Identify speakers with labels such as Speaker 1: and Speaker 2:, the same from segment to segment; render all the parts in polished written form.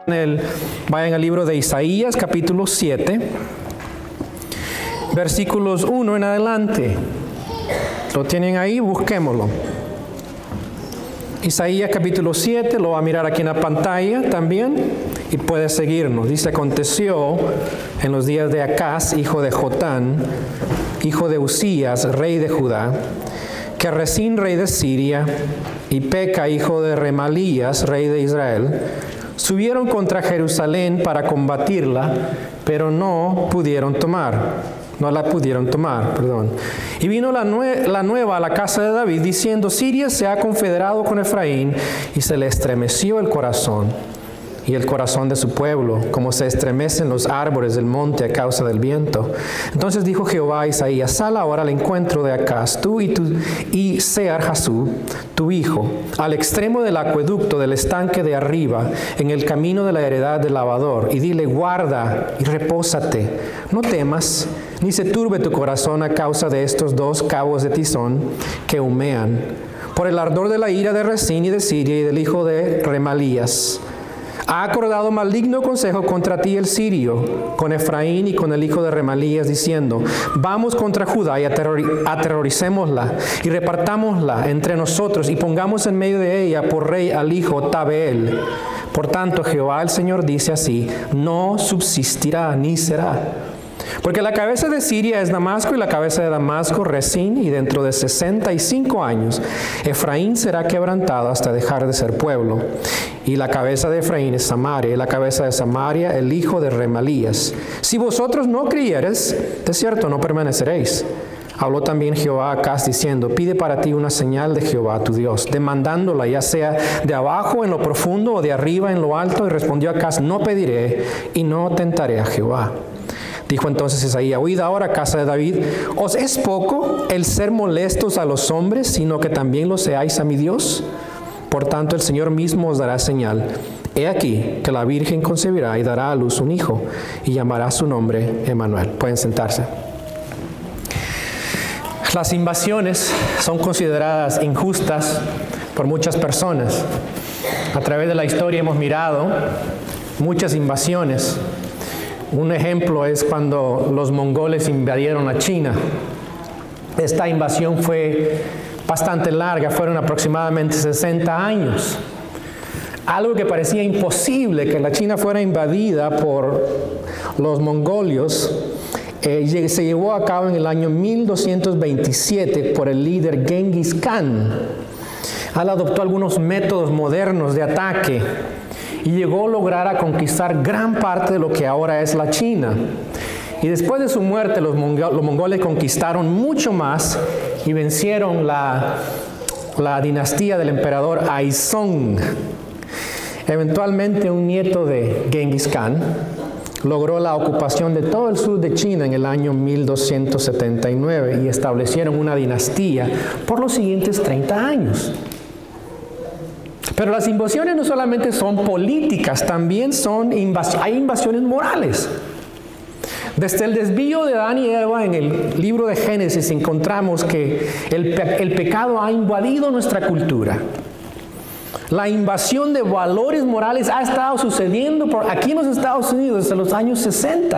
Speaker 1: Vayan al libro de Isaías, capítulo 7, versículos 1 en adelante. ¿Lo tienen ahí? Busquémoslo. Isaías capítulo 7, lo va a mirar aquí en la pantalla también y puede seguirnos. Dice: aconteció en los días de Acaz, hijo de Jotán, hijo de Usías, rey de Judá, que Rezín, rey de Siria, y Peca, hijo de Remalías, rey de Israel, subieron contra Jerusalén para combatirla, pero no la pudieron tomar. Y vino la nueva a la casa de David, diciendo: Siria se ha confederado con Efraín, y se le estremeció el corazón, y el corazón de su pueblo, como se estremecen los árboles del monte a causa del viento. Entonces dijo Jehová a Isaías: sal ahora al encuentro de Acaz, tú y Sear-Jasub, tu hijo, al extremo del acueducto del estanque de arriba, en el camino de la heredad del lavador, y dile: guarda y repósate, no temas, ni se turbe tu corazón a causa de estos dos cabos de tizón que humean, por el ardor de la ira de Rezín y de Siria y del hijo de Remalías. Ha acordado maligno consejo contra ti el sirio, con Efraín y con el hijo de Remalías, diciendo: vamos contra Judá y aterroricémosla, y repartámosla entre nosotros, y pongamos en medio de ella por rey al hijo Tabeel. Por tanto, Jehová el Señor dice así: no subsistirá ni será. Porque la cabeza de Siria es Damasco, y la cabeza de Damasco Rezín, y dentro de 65 años Efraín será quebrantado hasta dejar de ser pueblo. Y la cabeza de Efraín es Samaria, y la cabeza de Samaria el hijo de Remalías. Si vosotros no creyereis, de cierto no permaneceréis. Habló también Jehová a Acaz diciendo: pide para ti una señal de Jehová tu Dios, demandándola ya sea de abajo en lo profundo o de arriba en lo alto. Y respondió Acaz: no pediré y no tentaré a Jehová. Dijo entonces Isaías: oíd ahora, casa de David, ¿os es poco el ser molestos a los hombres, sino que también lo seáis a mi Dios? Por tanto, el Señor mismo os dará señal. He aquí que la Virgen concebirá y dará a luz un hijo, y llamará su nombre Emmanuel. Pueden sentarse. Las invasiones son consideradas injustas por muchas personas. A través de la historia hemos mirado muchas invasiones. Un ejemplo es cuando los mongoles invadieron a China. Esta invasión fue bastante larga, fueron aproximadamente 60 años. Algo que parecía imposible, que la China fuera invadida por los mongolios, se llevó a cabo en el año 1227 por el líder Genghis Khan. Él adoptó algunos métodos modernos de ataque y llegó a lograr conquistar gran parte de lo que ahora es la China. Y después de su muerte, los mongoles conquistaron mucho más y vencieron la dinastía del emperador Aizong. Eventualmente, un nieto de Genghis Khan logró la ocupación de todo el sur de China en el año 1279 y establecieron una dinastía por los siguientes 30 años. Pero las invasiones no solamente son políticas, también hay invasiones morales. Desde el desvío de Adán y Eva en el libro de Génesis encontramos que el pecado ha invadido nuestra cultura. La invasión de valores morales ha estado sucediendo aquí en los Estados Unidos desde los años 60.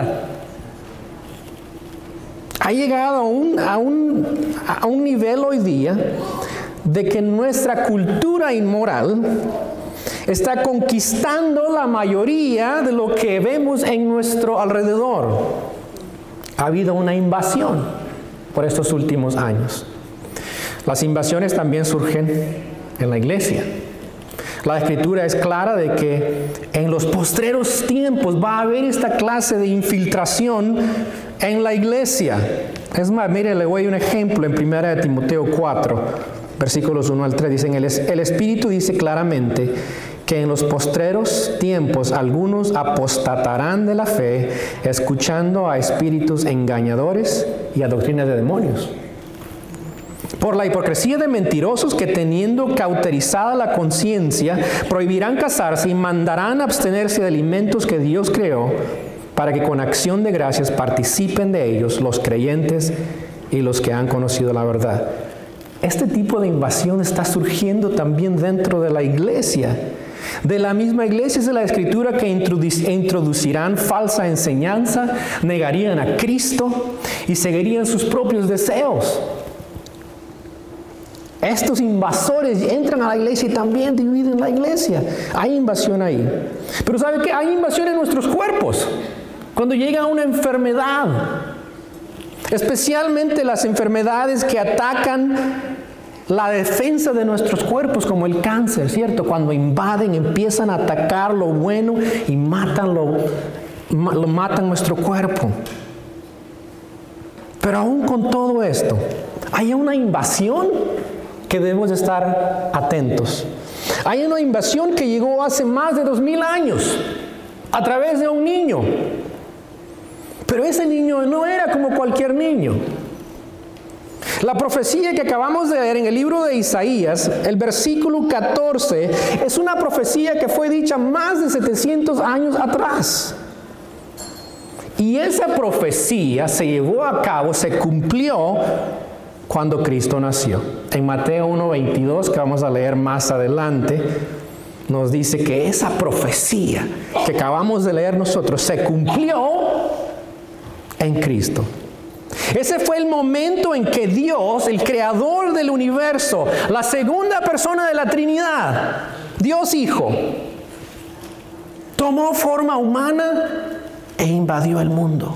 Speaker 1: Ha llegado a un nivel hoy día de que nuestra cultura inmoral está conquistando la mayoría de lo que vemos en nuestro alrededor. Ha habido una invasión por estos últimos años. Las invasiones también surgen en la iglesia. La Escritura es clara de que en los postreros tiempos va a haber esta clase de infiltración en la iglesia. Es más, mire, le doy un ejemplo en 1 Timoteo 4, versículos 1 al 3. Dicen: el Espíritu dice claramente que en los postreros tiempos algunos apostatarán de la fe, escuchando a espíritus engañadores y a doctrinas de demonios. Por la hipocresía de mentirosos que, teniendo cauterizada la conciencia, prohibirán casarse y mandarán abstenerse de alimentos que Dios creó, para que con acción de gracias participen de ellos los creyentes y los que han conocido la verdad. Este tipo de invasión está surgiendo también dentro de la iglesia. De la misma iglesia es la escritura que introducirán falsa enseñanza, negarían a Cristo y seguirían sus propios deseos. Estos invasores entran a la iglesia y también dividen la iglesia. Hay invasión ahí. Pero ¿sabe qué? Hay invasión en nuestros cuerpos. Cuando llega una enfermedad, especialmente las enfermedades que atacan la defensa de nuestros cuerpos, como el cáncer, ¿cierto? Cuando invaden, empiezan a atacar lo bueno y matan nuestro cuerpo. Pero aún con todo esto, hay una invasión que debemos de estar atentos. Hay una invasión que llegó hace más de 2000 años a través de un niño. Pero ese niño no era como cualquier niño. La profecía que acabamos de leer en el libro de Isaías, el versículo 14, es una profecía que fue dicha más de 700 años atrás. Y esa profecía se llevó a cabo, se cumplió cuando Cristo nació. En Mateo 1:22, que vamos a leer más adelante, nos dice que esa profecía que acabamos de leer nosotros se cumplió en Cristo. Ese fue el momento en que Dios, el creador del universo, la segunda persona de la Trinidad, Dios Hijo, tomó forma humana e invadió el mundo.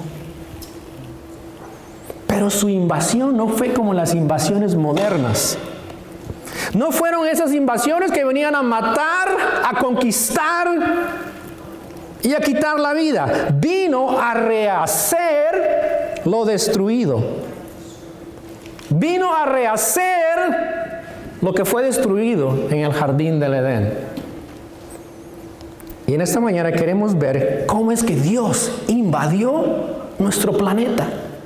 Speaker 1: Pero su invasión no fue como las invasiones modernas. No fueron esas invasiones que venían a matar, a conquistar y a quitar la vida. Vino a rehacer lo destruido. Vino a rehacer lo que fue destruido en el jardín del Edén. Y en esta mañana queremos ver cómo es que Dios invadió nuestro planeta.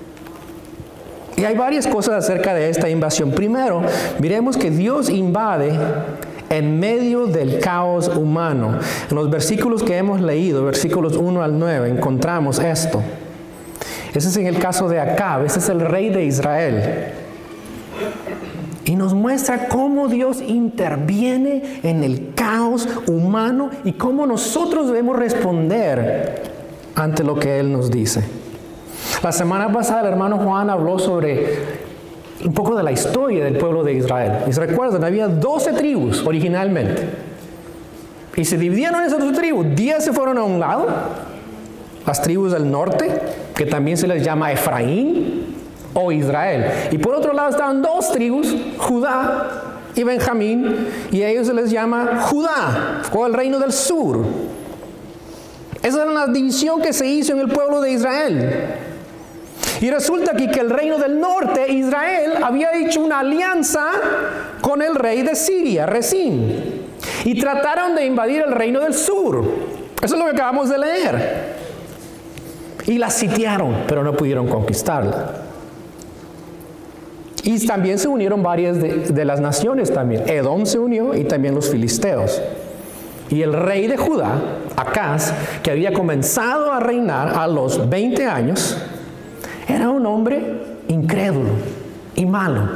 Speaker 1: Y hay varias cosas acerca de esta invasión. Primero, miremos que Dios invade en medio del caos humano. En los versículos que hemos leído, versículos 1 al 9, encontramos esto. Ese es en el caso de Acab, ese es el rey de Israel. Y nos muestra cómo Dios interviene en el caos humano y cómo nosotros debemos responder ante lo que Él nos dice. La semana pasada el hermano Juan habló sobre un poco de la historia del pueblo de Israel. Y se recuerdan, había 12 tribus originalmente. Y se dividieron en esas 12 tribus. 10 se fueron a un lado, las tribus del norte, que también se les llama Efraín o Israel. Y por otro lado estaban 2 tribus, Judá y Benjamín, y a ellos se les llama Judá, o el reino del sur. Esa era la división que se hizo en el pueblo de Israel. Y resulta aquí que el reino del norte, Israel, había hecho una alianza con el rey de Siria, Rezín, y trataron de invadir el reino del sur. Eso es lo que acabamos de leer. Y la sitiaron, pero no pudieron conquistarla. Y también se unieron varias de las naciones también. Edom se unió y también los filisteos. Y el rey de Judá, Acaz, que había comenzado a reinar a los 20 años, era un hombre incrédulo y malo.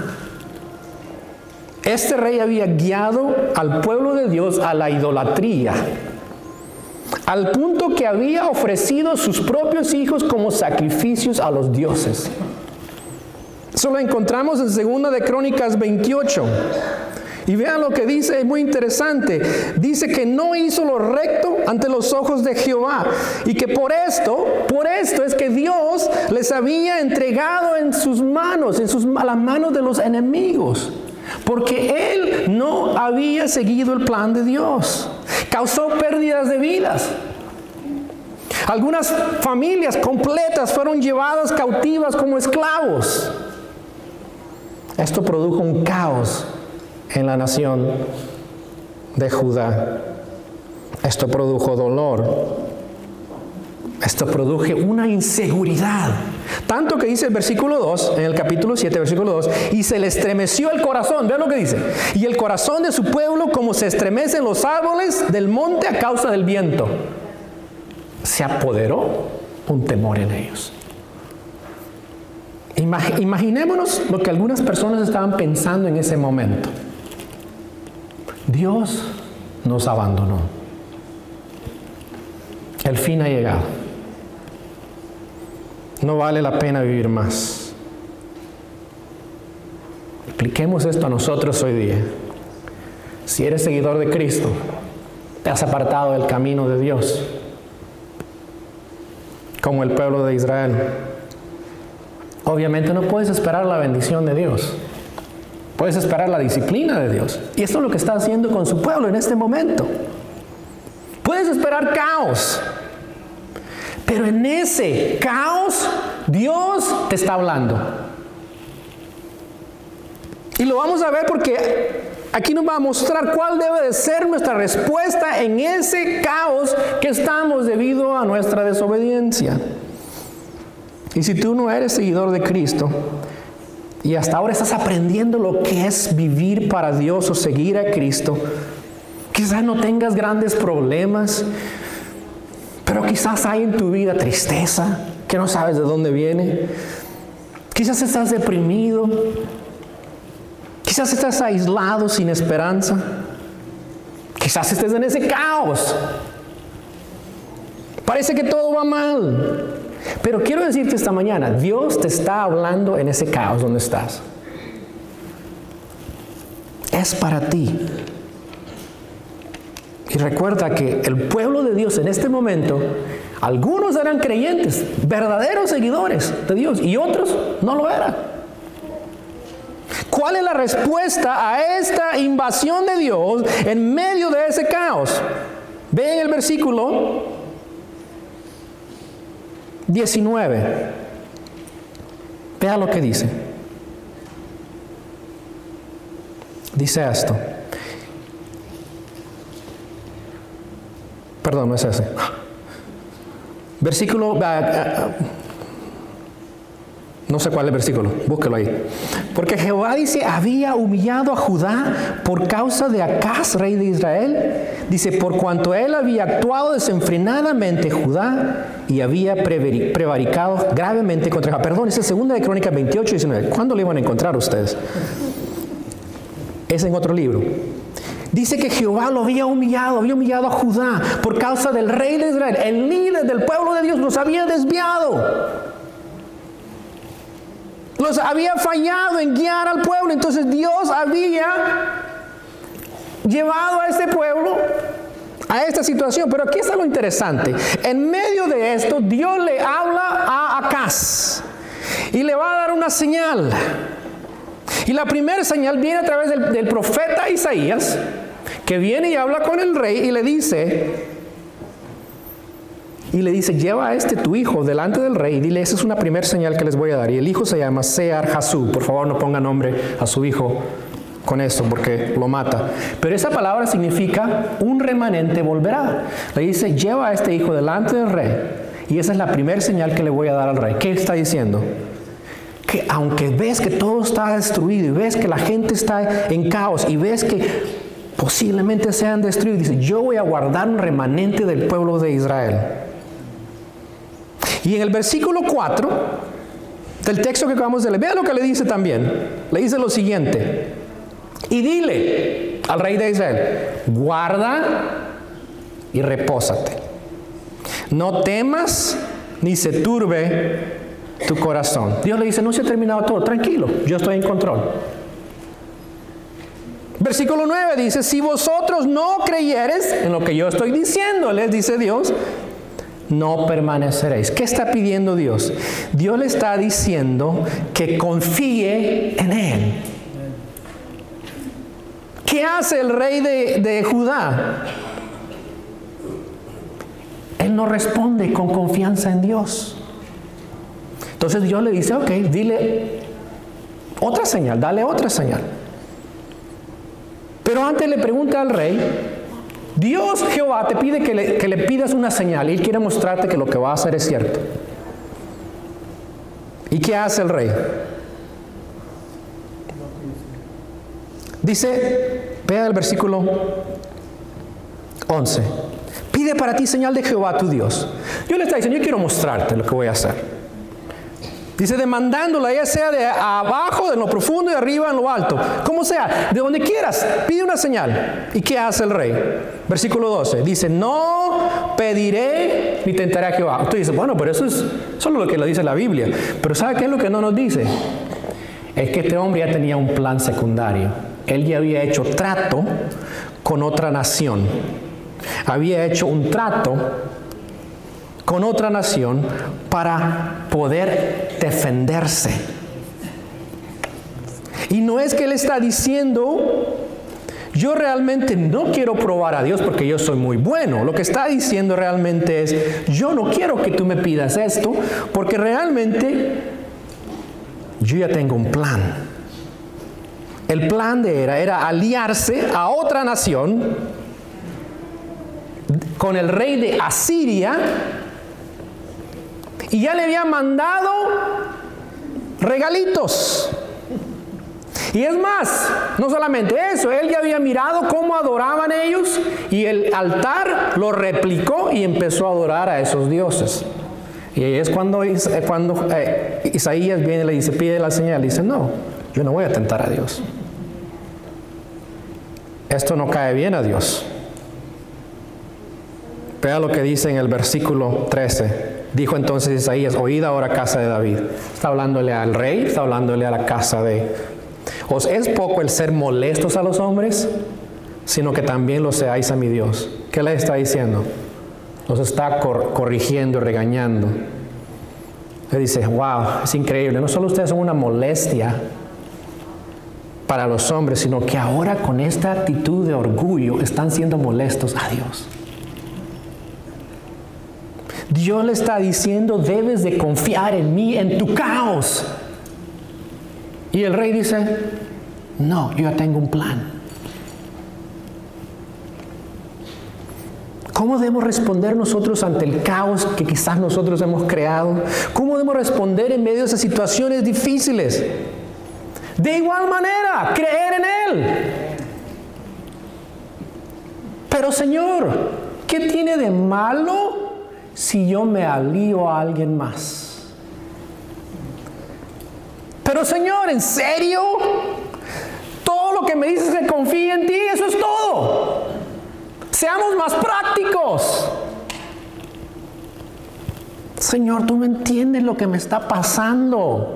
Speaker 1: Este rey había guiado al pueblo de Dios a la idolatría, al punto que había ofrecido sus propios hijos como sacrificios a los dioses. Eso lo encontramos en 2 de Crónicas 28. Y vean lo que dice, es muy interesante. Dice que no hizo lo recto ante los ojos de Jehová. Y que por esto es que Dios les había entregado en sus manos, a las manos de los enemigos. Porque él no había seguido el plan de Dios. Causó pérdidas de vidas. Algunas familias completas fueron llevadas cautivas como esclavos. Esto produjo un caos en la nación de Judá. Esto produjo dolor. Esto produjo una inseguridad. Tanto que dice el versículo 2, en el capítulo 7, versículo 2, y se le estremeció el corazón. Vean lo que dice. Y el corazón de su pueblo como se estremecen los árboles del monte a causa del viento. Se apoderó un temor en ellos. Imaginémonos lo que algunas personas estaban pensando en ese momento. Dios nos abandonó. El fin ha llegado. No vale la pena vivir más. Apliquemos esto a nosotros hoy día. Si eres seguidor de Cristo, te has apartado del camino de Dios, como el pueblo de Israel. Obviamente no puedes esperar la bendición de Dios. Puedes esperar la disciplina de Dios. Y esto es lo que está haciendo con su pueblo en este momento. Puedes esperar caos. Pero en ese caos, Dios te está hablando. Y lo vamos a ver porque aquí nos va a mostrar cuál debe de ser nuestra respuesta en ese caos que estamos debido a nuestra desobediencia. Y si tú no eres seguidor de Cristo y hasta ahora estás aprendiendo lo que es vivir para Dios o seguir a Cristo, quizás no tengas grandes problemas, pero quizás hay en tu vida tristeza que no sabes de dónde viene. Quizás estás deprimido. Quizás estás aislado sin esperanza. Quizás estés en ese caos. Parece que todo va mal. Pero quiero decirte esta mañana, Dios te está hablando en ese caos donde estás. Es para ti. Y recuerda que el pueblo de Dios en este momento, algunos eran creyentes, verdaderos seguidores de Dios, y otros no lo eran. ¿Cuál es la respuesta a esta invasión de Dios en medio de ese caos? Ve en el versículo 19. Vea lo que dice. Dice esto. Perdón, no es ese. Versículo... no sé cuál es el versículo, búsquelo ahí. Porque Jehová dice, había humillado a Judá por causa de Acaz, rey de Israel. Dice, por cuanto él había actuado desenfrenadamente Judá y había prevaricado gravemente contra Jehová. Perdón, esa es 2 de Crónicas 28 y 19. ¿Cuándo lo iban a encontrar ustedes? Es en otro libro. Dice que Jehová lo había humillado a Judá por causa del rey de Israel. El líder del pueblo de Dios los había desviado. Los había fallado en guiar al pueblo. Entonces Dios había llevado a este pueblo a esta situación. Pero aquí está lo interesante. En medio de esto, Dios le habla a Acaz y le va a dar una señal. Y la primera señal viene a través del profeta Isaías, que viene y habla con el rey y le dice, lleva a tu hijo delante del rey y dile, esa es una primera señal que les voy a dar. Y el hijo se llama Sear-Jasub. Por favor, no ponga nombre a su hijo con eso porque lo mata. Pero esa palabra significa un remanente volverá. Le dice, lleva a este hijo delante del rey. Y esa es la primera señal que le voy a dar al rey. ¿Qué está diciendo? Que aunque ves que todo está destruido y ves que la gente está en caos y ves que posiblemente sean destruidos, dice, yo voy a guardar un remanente del pueblo de Israel. Y en el versículo 4 del texto que acabamos de leer, vea lo que le dice también. Le dice lo siguiente: y dile al rey de Israel, guarda y repósate. No temas ni se turbe tu corazón. Dios le dice, no se ha terminado todo, tranquilo, yo estoy en control. Versículo 9 dice, si vosotros no creyeres en lo que yo estoy diciéndoles, dice Dios, no permaneceréis. ¿Qué está pidiendo Dios? Dios le está diciendo que confíe en Él. ¿Qué hace el rey de Judá? Él no responde con confianza en Dios. Entonces Dios le dice, ok, dile otra señal, dale otra señal. Pero antes le pregunta al rey, Dios Jehová te pide que le pidas una señal y Él quiere mostrarte que lo que va a hacer es cierto. ¿Y qué hace el rey? Dice, vea el versículo 11. Pide para ti señal de Jehová tu Dios. Dios le está diciendo, yo quiero mostrarte lo que voy a hacer. Dice, demandándola, ya sea de abajo, de lo profundo, y arriba, en lo alto. Como sea, de donde quieras, pide una señal. ¿Y qué hace el rey? Versículo 12. Dice, no pediré ni tentaré a Jehová. Usted dice, bueno, pero eso es solo lo que lo dice la Biblia. Pero ¿sabe qué es lo que no nos dice? Es que este hombre ya tenía un plan secundario. Él ya había hecho trato con otra nación. Había hecho un trato con otra nación para poder defenderse. Y no es que él está diciendo, yo realmente no quiero probar a Dios porque yo soy muy bueno. Lo que está diciendo realmente es, yo no quiero que tú me pidas esto porque realmente yo ya tengo un plan. El plan de era aliarse a otra nación con el rey de Asiria. Y ya le había mandado regalitos. Y es más, no solamente eso, él ya había mirado cómo adoraban ellos y el altar lo replicó y empezó a adorar a esos dioses. Y ahí es cuando Isaías viene y le dice, pide la señal. Y dice, no, yo no voy a tentar a Dios. Esto no cae bien a Dios. Vea lo que dice en el versículo 13. Dijo entonces Isaías, oíd ahora casa de David. Está hablándole al rey, está hablándole a la casa de... ¿Os es poco el ser molestos a los hombres? Sino que también lo seáis a mi Dios. ¿Qué le está diciendo? Los está corrigiendo, regañando. Le dice, wow, es increíble. No solo ustedes son una molestia para los hombres, sino que ahora con esta actitud de orgullo están siendo molestos a Dios. Dios le está diciendo, debes de confiar en mí, en tu caos. Y el rey dice, no, yo ya tengo un plan. ¿Cómo debemos responder nosotros ante el caos que quizás nosotros hemos creado? ¿Cómo debemos responder en medio de esas situaciones difíciles? De igual manera, creer en Él. Pero Señor, ¿qué tiene de malo si yo me alío a alguien más? Pero Señor, ¿en serio? Todo lo que me dices es que confíe en ti, eso es todo. Seamos más prácticos. Señor, tú no entiendes lo que me está pasando.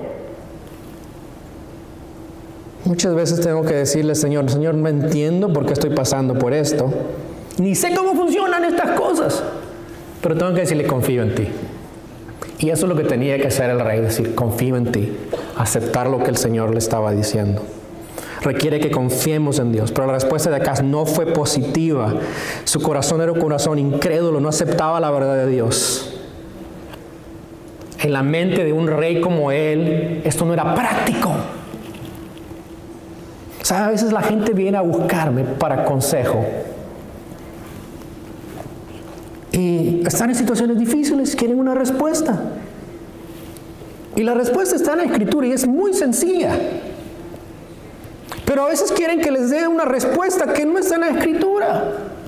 Speaker 1: Muchas veces tengo que decirle, Señor, no entiendo por qué estoy pasando por esto. Ni sé cómo funcionan estas cosas. Pero tengo que decirle, confío en ti. Y eso es lo que tenía que hacer el rey, decir, confío en ti. Aceptar lo que el Señor le estaba diciendo. Requiere que confiemos en Dios. Pero la respuesta de Acaz no fue positiva. Su corazón era un corazón incrédulo, no aceptaba la verdad de Dios. En la mente de un rey como él, esto no era práctico. ¿Sabe? A veces la gente viene a buscarme para consejo. Y están en situaciones difíciles, quieren una respuesta. Y la respuesta está en la Escritura y es muy sencilla. Pero a veces quieren que les dé una respuesta que no está en la Escritura.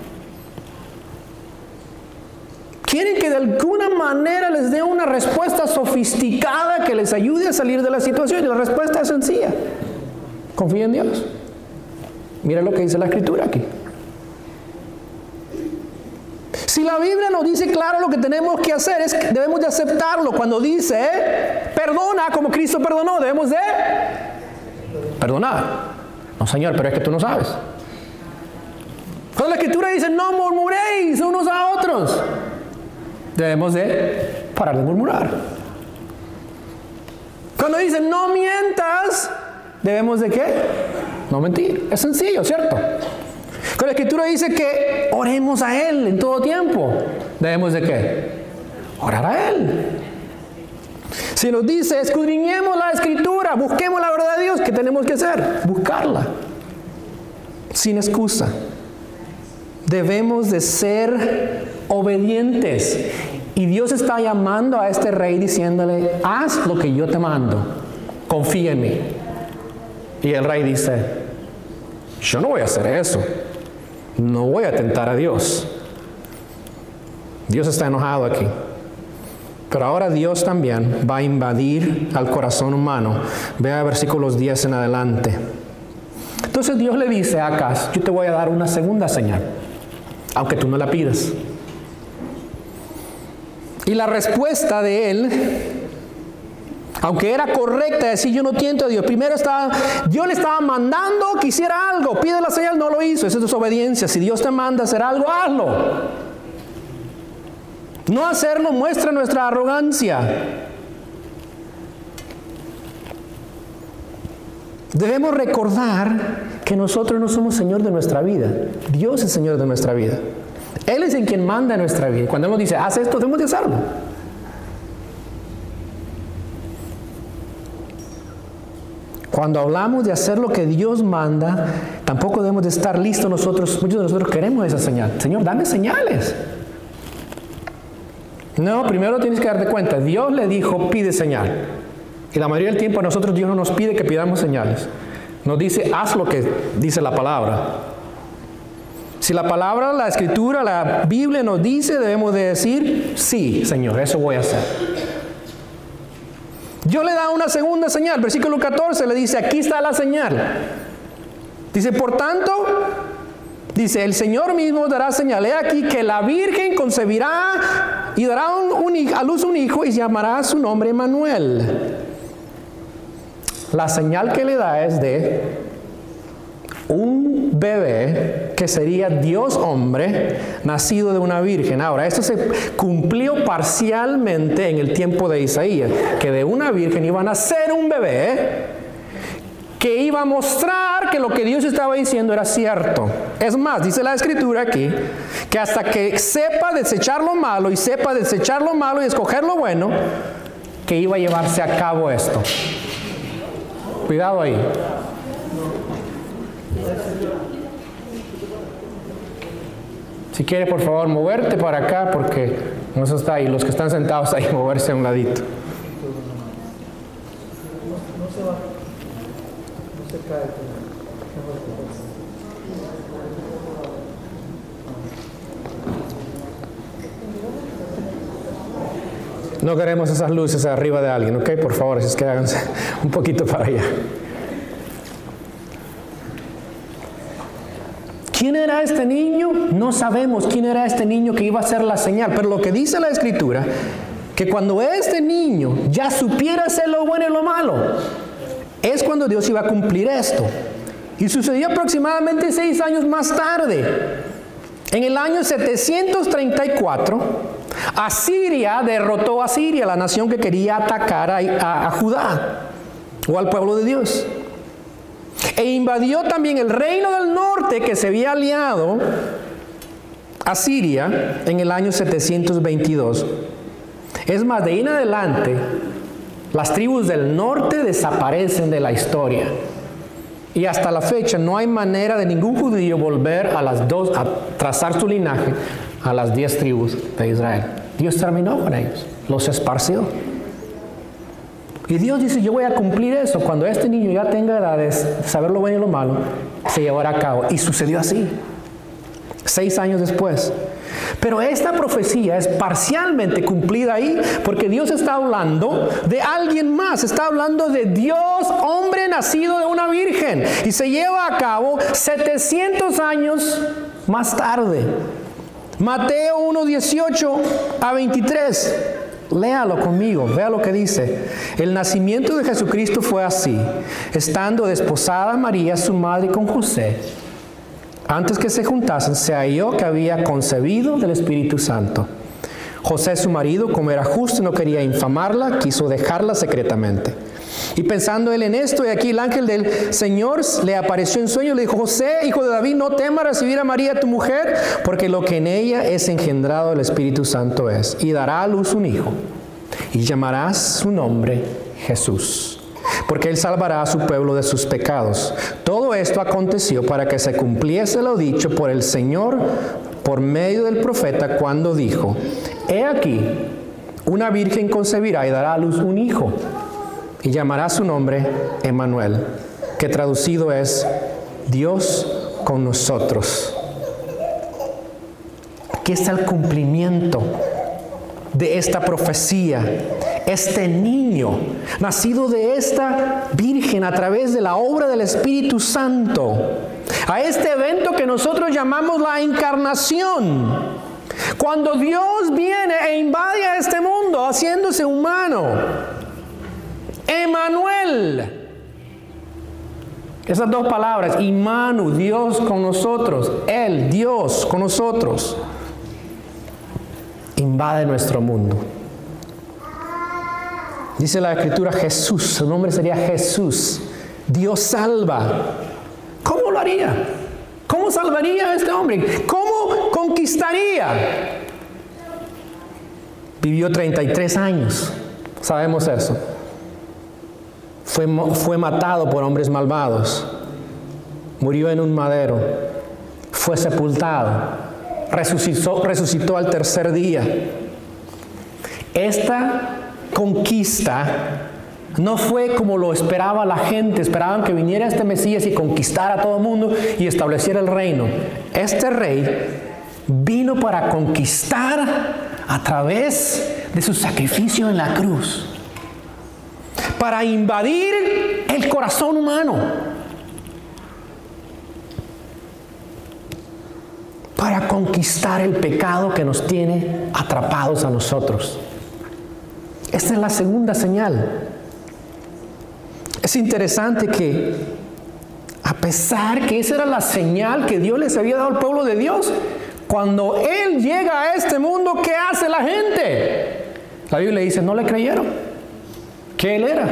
Speaker 1: Quieren que de alguna manera les dé una respuesta sofisticada que les ayude a salir de la situación. Y la respuesta es sencilla. Confía en Dios. Mira lo que dice la Escritura aquí. Si la Biblia nos dice claro lo que tenemos que hacer, es que debemos de aceptarlo. Cuando dice, perdona como Cristo perdonó, debemos de perdonar. No, Señor, pero es que tú no sabes. Cuando la Escritura dice, no murmuréis unos a otros, debemos de parar de murmurar. Cuando dice, no mientas, debemos de ¿qué? No mentir. Es sencillo, ¿cierto? Cuando la Escritura dice que oremos a Él en todo tiempo, debemos de ¿qué? Orar a Él. Si nos dice, escudriñemos la Escritura, busquemos la verdad de Dios, ¿qué tenemos que hacer? Buscarla. Sin excusa. Debemos de ser obedientes. Y Dios está llamando a este rey diciéndole, haz lo que yo te mando. Confía en mí. Y el rey dice, yo no voy a hacer eso. No voy a tentar a Dios. Dios está enojado aquí. Pero ahora Dios también va a invadir al corazón humano. Vea versículos 10 en adelante. Entonces Dios le dice a Acaz, yo te voy a dar una segunda señal, aunque tú no la pidas. Y la respuesta de él, aunque era correcta, decir yo no tiento a Dios. Primero Dios le estaba mandando que hiciera algo. Pide la señal, no lo hizo. Esa es desobediencia. Si Dios te manda a hacer algo, hazlo. No hacerlo muestra nuestra arrogancia. Debemos recordar que nosotros no somos Señor de nuestra vida. Dios es Señor de nuestra vida. Él es el quien manda en nuestra vida. Cuando Él nos dice, haz esto, debemos de hacerlo. Cuando hablamos de hacer lo que Dios manda, tampoco debemos de estar listos nosotros. Muchos de nosotros queremos esa señal. Señor, dame señales. No, primero tienes que darte cuenta. Dios le dijo, pide señal. Y la mayoría del tiempo a nosotros Dios no nos pide que pidamos señales. Nos dice, haz lo que dice la palabra. Si la palabra, la escritura, la Biblia nos dice, debemos de decir, sí, Señor, eso voy a hacer. Dios le da una segunda señal. Versículo 14 le dice, aquí está la señal. Dice, por tanto, dice, el Señor mismo dará señal. He aquí que la Virgen concebirá y dará a luz un hijo y llamará su nombre Emmanuel. La señal que le da es de un bebé que sería Dios hombre, nacido de una virgen. Ahora, esto se cumplió parcialmente en el tiempo de Isaías, que de una virgen iba a nacer un bebé que iba a mostrar que lo que Dios estaba diciendo era cierto. Es más, dice la escritura aquí, que hasta que sepa desechar lo malo y sepa desechar lo malo y escoger lo bueno, que iba a llevarse a cabo esto. Cuidado ahí. Si quieres, por favor, moverte para acá, porque eso está ahí. Los que están sentados ahí, moverse a un ladito.
Speaker 2: No se va. No se cae.
Speaker 1: No queremos esas luces arriba de alguien, ¿ok? Por favor, si es que háganse un poquito para allá. ¿Quién era este niño? No sabemos quién era este niño que iba a ser la señal, pero lo que dice la escritura, que cuando este niño ya supiera hacer lo bueno y lo malo, es cuando Dios iba a cumplir esto. Y sucedió aproximadamente 6 años más tarde. En el año 734, Asiria derrotó a Siria, la nación que quería atacar a Judá o al pueblo de Dios. E invadió también el reino del norte que se había aliado a Siria en el año 722. Es más, de ahí en adelante, las tribus del norte desaparecen de la historia. Y hasta la fecha no hay manera de ningún judío volver a trazar su linaje a las 10 tribus de Israel. Dios terminó con ellos, los esparció. Y Dios dice, yo voy a cumplir eso. Cuando este niño ya tenga edad de saber lo bueno y lo malo, se llevará a cabo. Y sucedió así, 6 años después. Pero esta profecía es parcialmente cumplida ahí, porque Dios está hablando de alguien más. Está hablando de Dios, hombre nacido de una virgen. Y se lleva a cabo 700 años más tarde. Mateo 1:18 a 23. Léalo conmigo, vea lo que dice. El nacimiento de Jesucristo fue así. Estando desposada María, su madre, con José, antes que se juntasen, se halló que había concebido del Espíritu Santo. José, su marido, como era justo y no quería infamarla, quiso dejarla secretamente. Y pensando él en esto, y aquí el ángel del Señor le apareció en sueño y le dijo, José, hijo de David, no temas recibir a María tu mujer, porque lo que en ella es engendrado del Espíritu Santo es. Y dará a luz un hijo, y llamarás su nombre Jesús, porque él salvará a su pueblo de sus pecados. Todo esto aconteció para que se cumpliese lo dicho por el Señor por medio del profeta cuando dijo, he aquí, una virgen concebirá y dará a luz un hijo, y llamará su nombre Emmanuel, que traducido es Dios con nosotros. Aquí está el cumplimiento de esta profecía, este niño, nacido de esta virgen a través de la obra del Espíritu Santo, a este evento que nosotros llamamos la encarnación, cuando Dios viene e invade a este mundo haciéndose humano. Emmanuel. Esas dos palabras, Immanu, Dios con nosotros, Él, Dios con nosotros, invade nuestro mundo. Dice la Escritura Jesús, su nombre sería Jesús, Dios salva. ¿Cómo lo haría? ¿Cómo salvaría a este hombre? ¿Cómo conquistaría? Vivió 33 años, sabemos eso. Fue matado por hombres malvados, murió en un madero, fue sepultado, resucitó al tercer día. Esta conquista no fue como lo esperaba la gente. Esperaban que viniera este Mesías y conquistara a todo el mundo y estableciera el reino. Este rey vino para conquistar a través de su sacrificio en la cruz, para invadir el corazón humano, para conquistar el pecado que nos tiene atrapados a nosotros. Esta es la segunda señal. Es interesante que, a pesar que esa era la señal que Dios les había dado al pueblo de Dios, cuando Él llega a este mundo, ¿qué hace la gente? La Biblia dice, no le creyeron. ¿Qué Él era?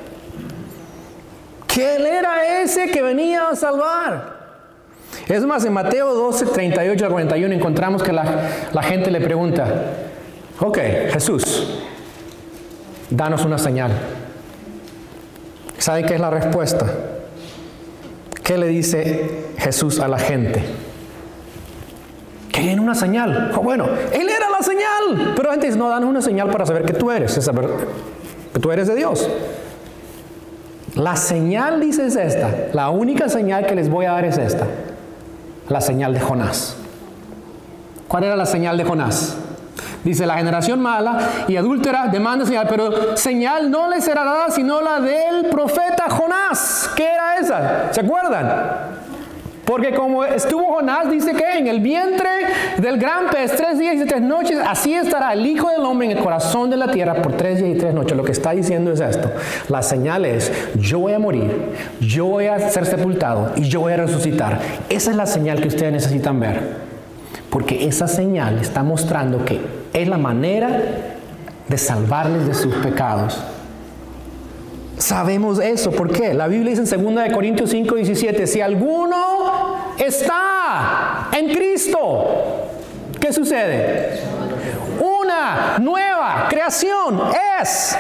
Speaker 1: Que Él era ese que venía a salvar. Es más, en Mateo 12, 38 al 41 encontramos que la gente le pregunta, ok, Jesús, danos una señal. ¿Saben qué es la respuesta? ¿Qué le dice Jesús a la gente? ¿Quieren una señal? Oh, bueno, Él era la señal. Pero la gente dice, no, danos una señal para saber que tú eres, que tú eres de Dios. La señal, dice, es esta. La única señal que les voy a dar es esta. La señal de Jonás. ¿Cuál era la señal de Jonás? Dice, la generación mala y adúltera demanda señal, pero señal no les será dada sino la del profeta Jonás. ¿Qué era esa? ¿Se acuerdan? Porque como estuvo Jonás, dice que en el vientre del gran pez 3 días y 3 noches, así estará el Hijo del Hombre en el corazón de la tierra por 3 días y 3 noches. Lo que está diciendo es esto. La señal es, yo voy a morir, yo voy a ser sepultado y yo voy a resucitar. Esa es la señal que ustedes necesitan ver. Porque esa señal está mostrando que es la manera de salvarles de sus pecados. Sabemos eso. ¿Por qué? La Biblia dice en 2 Corintios 5, 17, si alguno está en Cristo, ¿qué sucede? Una nueva creación es.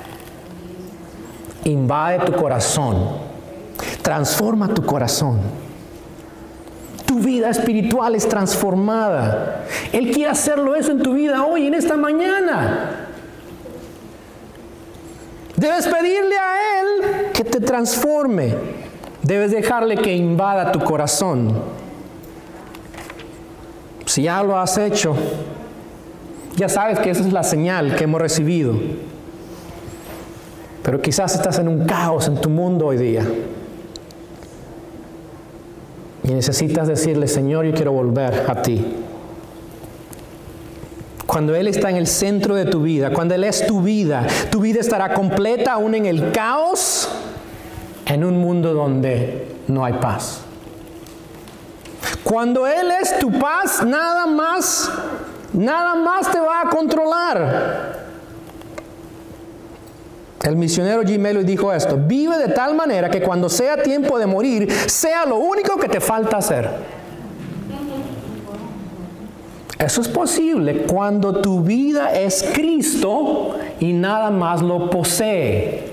Speaker 1: Invade tu corazón. Transforma tu corazón. Tu vida espiritual es transformada. Él quiere hacerlo eso en tu vida hoy, en esta mañana. Debes pedirle a Él que te transforme. Debes dejarle que invada tu corazón. Si ya lo has hecho, ya sabes que esa es la señal que hemos recibido. Pero quizás estás en un caos en tu mundo hoy día. Y necesitas decirle, Señor, yo quiero volver a ti. Cuando Él está en el centro de tu vida, cuando Él es tu vida estará completa aún en el caos, en un mundo donde no hay paz. Cuando Él es tu paz, nada más te va a controlar. El misionero Jim Elliot dijo esto: vive de tal manera que cuando sea tiempo de morir, sea lo único que te falta hacer. Eso es posible cuando tu vida es Cristo y nada más lo posee.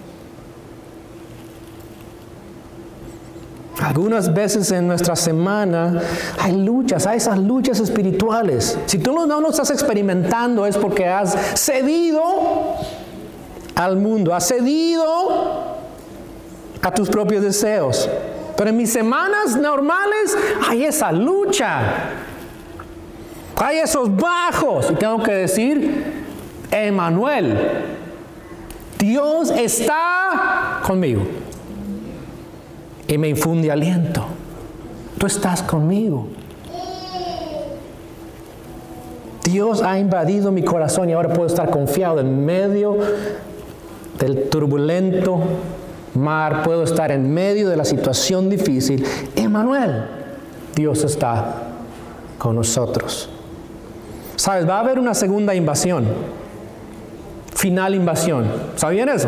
Speaker 1: Algunas veces en nuestra semana hay luchas, hay esas luchas espirituales. Si tú no lo estás experimentando es porque has cedido al mundo, has cedido a tus propios deseos. Pero en mis semanas normales hay esa lucha, hay esos bajos. Y tengo que decir, Emmanuel. Dios está conmigo. Y me infunde aliento. Tú estás conmigo. Dios ha invadido mi corazón y ahora puedo estar confiado en medio del turbulento mar. Puedo estar en medio de la situación difícil. Emmanuel, Dios está con nosotros. ¿Sabes? Va a haber una segunda invasión. Final invasión. ¿Sabían eso?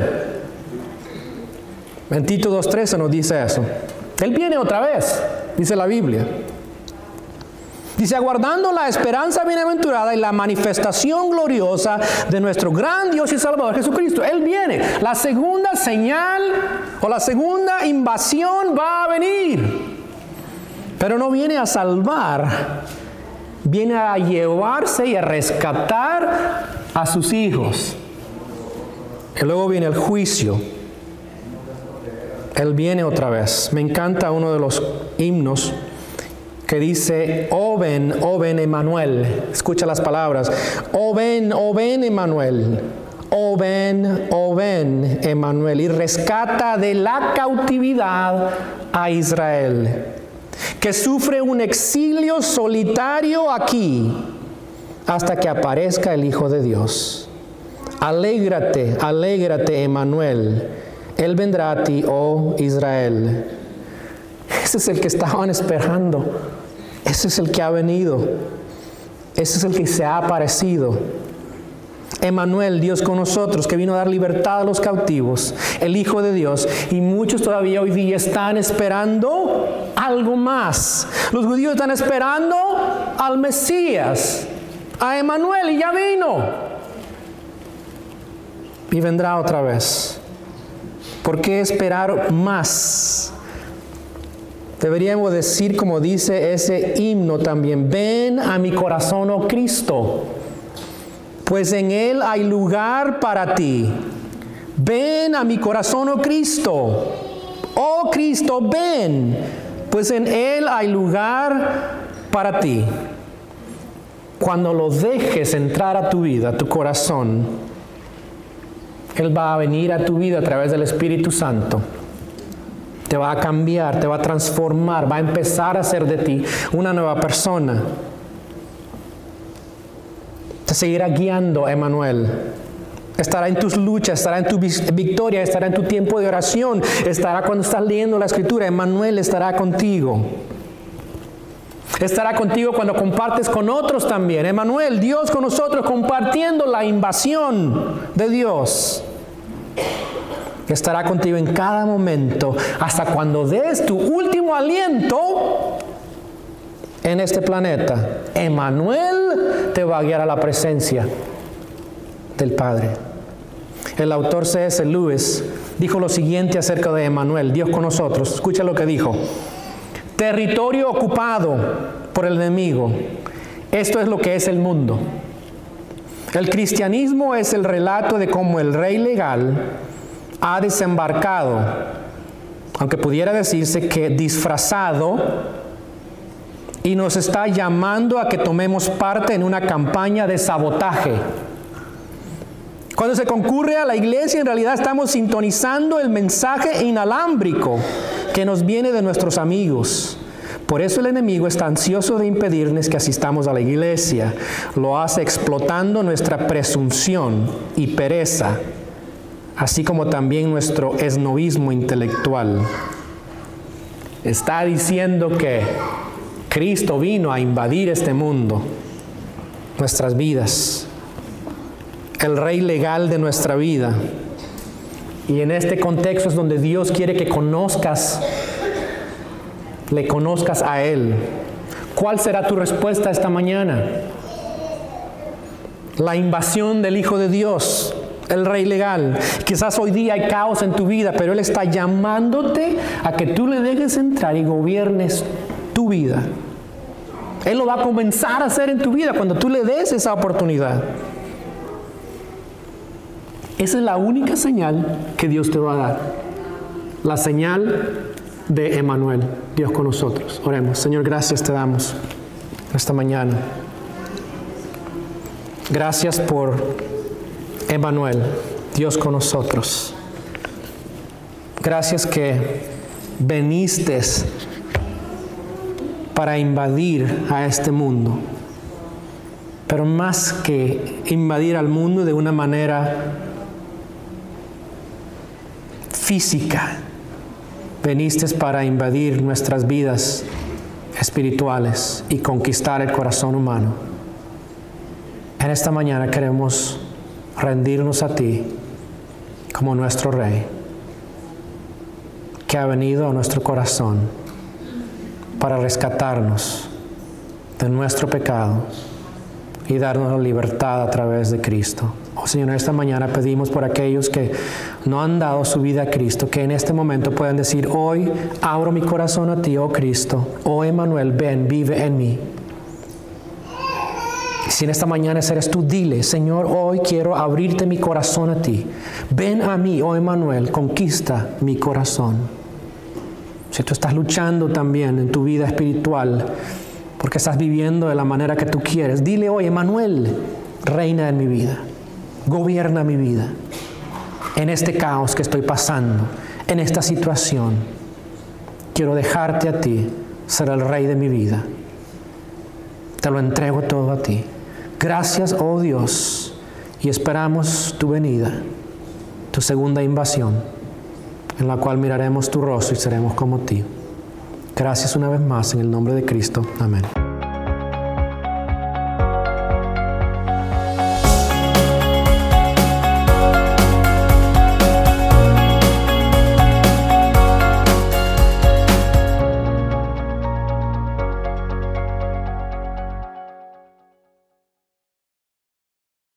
Speaker 1: En Tito 2:13 nos dice eso. Él viene otra vez, dice la Biblia. Dice, aguardando la esperanza bienaventurada y la manifestación gloriosa de nuestro gran Dios y Salvador Jesucristo. Él viene. La segunda señal o la segunda invasión va a venir. Pero no viene a salvar. Viene a llevarse y a rescatar a sus hijos. Y luego viene el juicio. Él viene otra vez. Me encanta uno de los himnos que dice, oh ven Emmanuel. Escucha las palabras. Oh ven Emmanuel. Oh ven Emmanuel. Y rescata de la cautividad a Israel, que sufre un exilio solitario aquí, hasta que aparezca el Hijo de Dios. Alégrate, Emmanuel. Él vendrá a ti, oh Israel. Ese es el que estaban esperando. Ese es el que ha venido. Ese es el que se ha aparecido. Emmanuel, Dios con nosotros, que vino a dar libertad a los cautivos, el Hijo de Dios. Y muchos todavía hoy día están esperando algo más. Los judíos están esperando al Mesías, a Emmanuel, y ya vino. Y vendrá otra vez. ¿Por qué esperar más? Deberíamos decir, como dice ese himno también, ven a mi corazón, oh Cristo, pues en Él hay lugar para ti. Ven a mi corazón, oh Cristo. Oh Cristo, ven, pues en Él hay lugar para ti. Cuando lo dejes entrar a tu vida, a tu corazón, Él va a venir a tu vida a través del Espíritu Santo. Te va a cambiar, te va a transformar, va a empezar a hacer de ti una nueva persona. Te seguirá guiando, Emmanuel. Estará en tus luchas, estará en tu victoria, estará en tu tiempo de oración, estará cuando estás leyendo la Escritura. Emmanuel estará contigo. Estará contigo cuando compartes con otros también. Emmanuel, Dios con nosotros, compartiendo la invasión de Dios. Estará contigo en cada momento, hasta cuando des tu último aliento en este planeta. Emmanuel te va a guiar a la presencia del Padre. El autor C.S. Lewis dijo lo siguiente acerca de Emmanuel, Dios con nosotros. Escucha lo que dijo. Territorio ocupado por el enemigo. Esto es lo que es el mundo. El cristianismo es el relato de cómo el rey legal ha desembarcado, aunque pudiera decirse que disfrazado, y nos está llamando a que tomemos parte en una campaña de sabotaje. Cuando se concurre a la iglesia, en realidad estamos sintonizando el mensaje inalámbrico que nos viene de nuestros amigos. Por eso el enemigo está ansioso de impedirnos que asistamos a la iglesia. Lo hace explotando nuestra presunción y pereza, así como también nuestro esnovismo intelectual. Está diciendo que Cristo vino a invadir este mundo, nuestras vidas, el rey legal de nuestra vida. Y en este contexto es donde Dios quiere que le conozcas a Él. ¿Cuál será tu respuesta esta mañana? La invasión del Hijo de Dios, el rey legal. Quizás hoy día hay caos en tu vida, pero Él está llamándote a que tú le dejes entrar y gobiernes tu vida. Él lo va a comenzar a hacer en tu vida cuando tú le des esa oportunidad. Esa es la única señal que Dios te va a dar. La señal de Emmanuel, Dios con nosotros. Oremos. Señor, gracias te damos esta mañana. Gracias por Emmanuel, Dios con nosotros. Gracias que viniste para invadir a este mundo. Pero más que invadir al mundo de una manera física, viniste para invadir nuestras vidas espirituales y conquistar el corazón humano. En esta mañana queremos rendirnos a ti como nuestro Rey, que ha venido a nuestro corazón para rescatarnos de nuestro pecado y darnos la libertad a través de Cristo. Oh Señor, en esta mañana pedimos por aquellos que no han dado su vida a Cristo, que en este momento puedan decir: hoy abro mi corazón a ti, oh Cristo, oh Emmanuel, ven, vive en mí. Si en esta mañana eres tú, dile: Señor, hoy quiero abrirte mi corazón a ti. Ven a mí, oh Emmanuel, conquista mi corazón. Si tú estás luchando también en tu vida espiritual, porque estás viviendo de la manera que tú quieres, dile hoy: Emmanuel, reina en mi vida, gobierna mi vida. En este caos que estoy pasando, en esta situación, quiero dejarte a ti ser el Rey de mi vida. Te lo entrego todo a ti. Gracias, oh Dios, y esperamos tu venida, tu segunda invasión, en la cual miraremos tu rostro y seremos como ti. Gracias una vez más, en el nombre de Cristo. Amén.